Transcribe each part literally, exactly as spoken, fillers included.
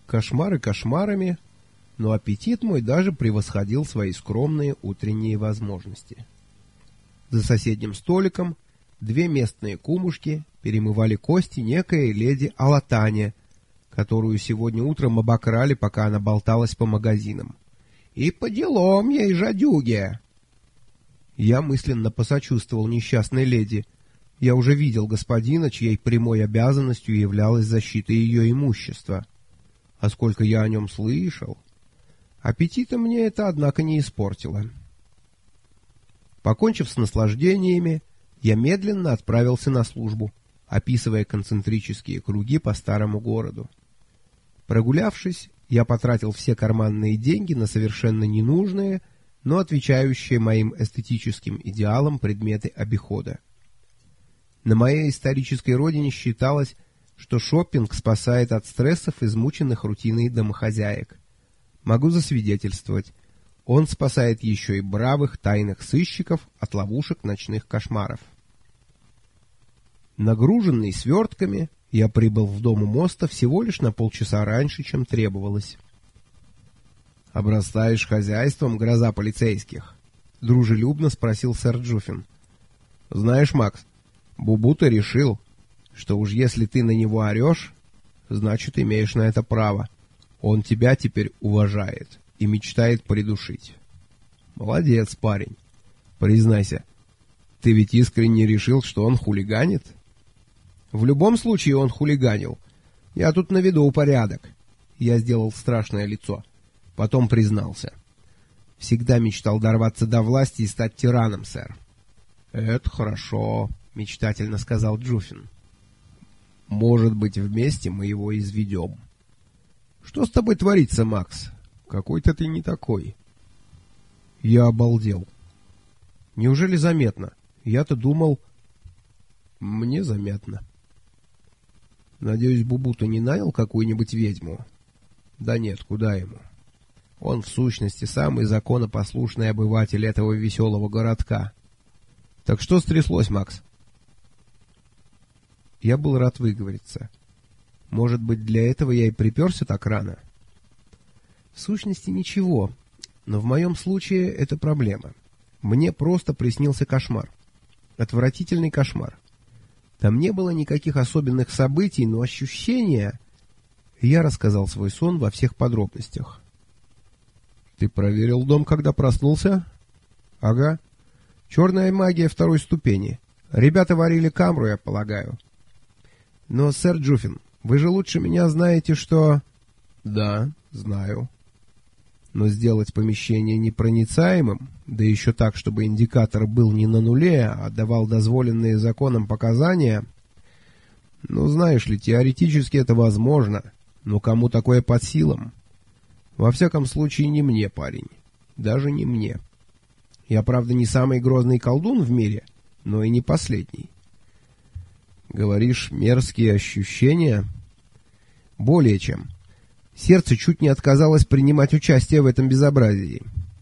Кошмары кошмарами, но аппетит мой даже превосходил свои скромные утренние возможности. За соседним столиком две местные кумушки перемывали кости некой леди Алатане, которую сегодня утром обокрали, пока она болталась по магазинам. И по делам ей, жадюге! Я мысленно посочувствовал несчастной леди. Я уже видел господина, чьей прямой обязанностью являлась защита ее имущества. А сколько я о нем слышал! Аппетита мне это, однако, не испортило. Покончив с наслаждениями, я медленно отправился на службу, описывая концентрические круги по старому городу. Прогулявшись, я потратил все карманные деньги на совершенно ненужные, но отвечающие моим эстетическим идеалам предметы обихода. На моей исторической родине считалось, что шопинг спасает от стрессов измученных рутиной домохозяек. Могу засвидетельствовать, он спасает еще и бравых тайных сыщиков от ловушек ночных кошмаров. Нагруженный свертками, я прибыл в дом у моста всего лишь на полчаса раньше, чем требовалось. «Обрастаешь хозяйством, гроза полицейских?» — дружелюбно спросил сэр Джуффин. «Знаешь, Макс, Бубута решил, что уж если ты на него орешь, значит, имеешь на это право. Он тебя теперь уважает и мечтает придушить. Молодец, парень. Признайся, ты ведь искренне решил, что он хулиганит?» «В любом случае он хулиганил. Я тут наведу порядок». Я сделал страшное лицо. Потом признался. «Всегда мечтал дорваться до власти и стать тираном, сэр». «Это хорошо», — мечтательно сказал Джуффин. «Может быть, вместе мы его изведем». «Что с тобой творится, Макс? Какой-то ты не такой». Я обалдел. «Неужели заметно? Я-то думал...» «Мне заметно». «Надеюсь, Бубута не нанял какую-нибудь ведьму?» «Да нет, куда ему? Он, в сущности, самый законопослушный обыватель этого веселого городка. Так что стряслось, Макс?» Я был рад выговориться. Может быть, для этого я и приперся так рано? В сущности, ничего, но в моем случае это проблема. Мне просто приснился кошмар. Отвратительный кошмар. Там не было никаких особенных событий, но ощущения... Я рассказал свой сон во всех подробностях. «Ты проверил дом, когда проснулся?» «Ага. Черная магия второй ступени. Ребята варили камру, я полагаю». «Но, сэр Джуффин, вы же лучше меня знаете, что...» «Да, знаю. Но сделать помещение непроницаемым, да еще так, чтобы индикатор был не на нуле, а давал дозволенные законом показания... Ну, знаешь ли, теоретически это возможно, но кому такое под силам? Во всяком случае, не мне, парень. Даже не мне. Я, правда, не самый грозный колдун в мире, но и не последний». «Говоришь, мерзкие ощущения?» «Более чем. Сердце чуть не отказалось принимать участие в этом безобразии».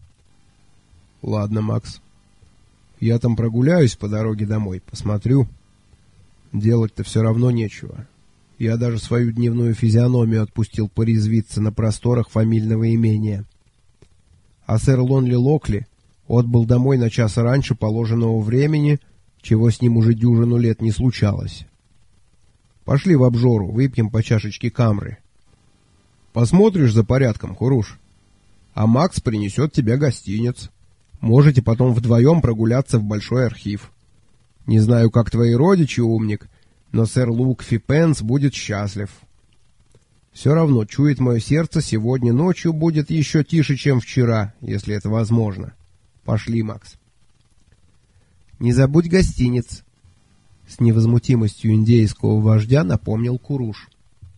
«Ладно, Макс. Я там прогуляюсь по дороге домой, посмотрю. Делать-то все равно нечего. Я даже свою дневную физиономию отпустил порезвиться на просторах фамильного имения. А сэр Лонли Локли отбыл домой на час раньше положенного времени, чего с ним уже дюжину лет не случалось. Пошли в обжору, выпьем по чашечке камры. Посмотришь за порядком, Хуруш. А Макс принесет тебе гостинец. Можете потом вдвоем прогуляться в большой архив. Не знаю, как твои родичи, умник, но сэр Лукфи Пенс будет счастлив. Все равно, чует мое сердце, сегодня ночью будет еще тише, чем вчера, если это возможно. Пошли, Макс». «Не забудь гостиниц», — с невозмутимостью индейского вождя напомнил Куруш.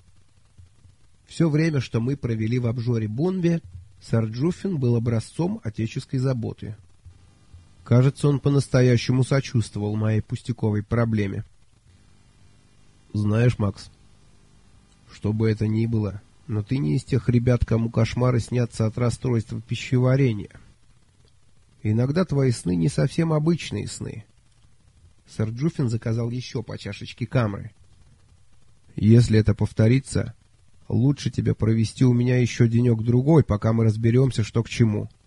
Все время, что мы провели в обжоре Бунбе, сэр Джуффин был образцом отеческой заботы. Кажется, он по-настоящему сочувствовал моей пустяковой проблеме. «Знаешь, Макс, что бы это ни было, но ты не из тех ребят, кому кошмары снятся от расстройства пищеварения. Иногда твои сны не совсем обычные сны». Сэр Джуффин заказал еще по чашечке камры. «Если это повторится, Лучше тебе провести у меня еще денек-другой, пока мы разберемся, что к чему.